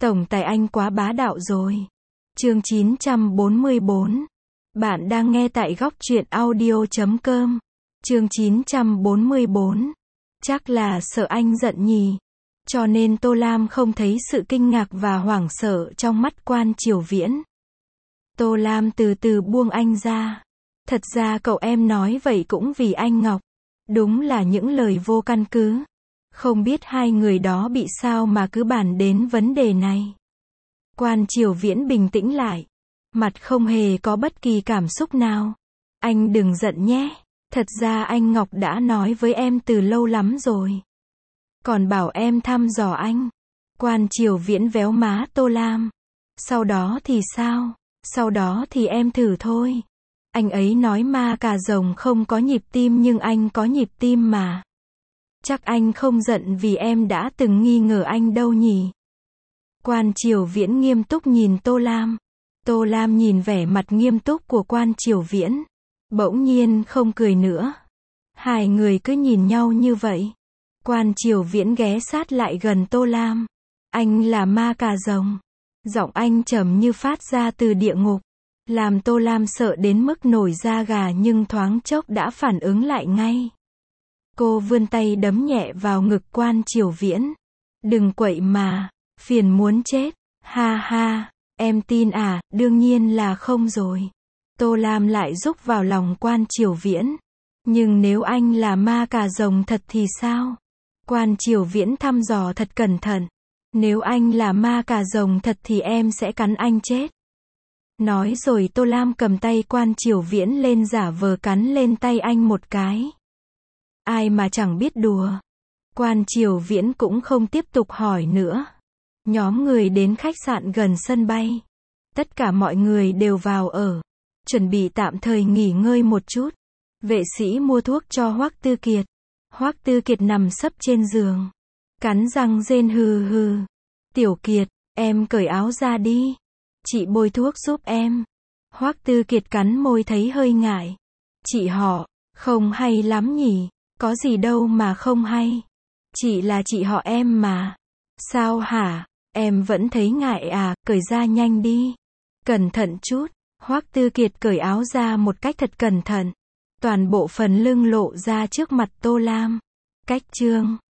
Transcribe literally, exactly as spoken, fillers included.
Tổng tài anh quá bá đạo rồi. Chương chín trăm bốn mươi bốn. Bạn đang nghe tại góc truyện audio chấm com. Chương chín trăm bốn mươi bốn. Chắc là sợ anh giận nhỉ. Cho nên Tô Lam không thấy sự kinh ngạc và hoảng sợ trong mắt Quan Triều Viễn. Tô Lam từ từ buông anh ra. Thật ra cậu em nói vậy cũng vì anh Ngọc. Đúng là những lời vô căn cứ. Không biết hai người đó bị sao mà cứ bàn đến vấn đề này. Quan Triều Viễn bình tĩnh lại. Mặt không hề có bất kỳ cảm xúc nào. Anh đừng giận nhé. Thật ra anh Ngọc đã nói với em từ lâu lắm rồi. Còn bảo em thăm dò anh. Quan Triều Viễn véo má Tô Lam. Sau đó thì sao? Sau đó thì em thử thôi. Anh ấy nói ma cà rồng không có nhịp tim nhưng anh có nhịp tim mà. Chắc anh không giận vì em đã từng nghi ngờ anh đâu nhỉ? Quan Triều Viễn nghiêm túc nhìn Tô Lam. Tô Lam nhìn vẻ mặt nghiêm túc của Quan Triều Viễn. Bỗng nhiên không cười nữa. Hai người cứ nhìn nhau như vậy. Quan Triều Viễn ghé sát lại gần Tô Lam. Anh là ma cà rồng. Giọng anh trầm như phát ra từ địa ngục. Làm Tô Lam sợ đến mức nổi da gà nhưng thoáng chốc đã phản ứng lại ngay. Cô vươn tay đấm nhẹ vào ngực Quan Triều Viễn. Đừng quậy mà, phiền muốn chết. Ha ha, em tin à, đương nhiên là không rồi. Tô Lam lại rúc vào lòng Quan Triều Viễn. Nhưng nếu anh là ma cà rồng thật thì sao? Quan Triều Viễn thăm dò thật cẩn thận. Nếu anh là ma cà rồng thật thì em sẽ cắn anh chết. Nói rồi Tô Lam cầm tay Quan Triều Viễn lên giả vờ cắn lên tay anh một cái. Ai mà chẳng biết đùa. Quan Triều Viễn cũng không tiếp tục hỏi nữa. Nhóm người đến khách sạn gần sân bay. Tất cả mọi người đều vào ở. Chuẩn bị tạm thời nghỉ ngơi một chút. Vệ sĩ mua thuốc cho Hoắc Tư Kiệt. Hoắc Tư Kiệt nằm sấp trên giường. Cắn răng rên hừ hừ. Tiểu Kiệt, em cởi áo ra đi. Chị bôi thuốc giúp em. Hoắc Tư Kiệt cắn môi thấy hơi ngại. Chị họ, không hay lắm nhỉ. Có gì đâu mà không hay. Chị là chị họ em mà. Sao hả? Em vẫn thấy ngại à, cởi ra nhanh đi. Cẩn thận chút. Hoắc Tư Kiệt cởi áo ra một cách thật cẩn thận. Toàn bộ phần lưng lộ ra trước mặt Tô Lam. Cách chương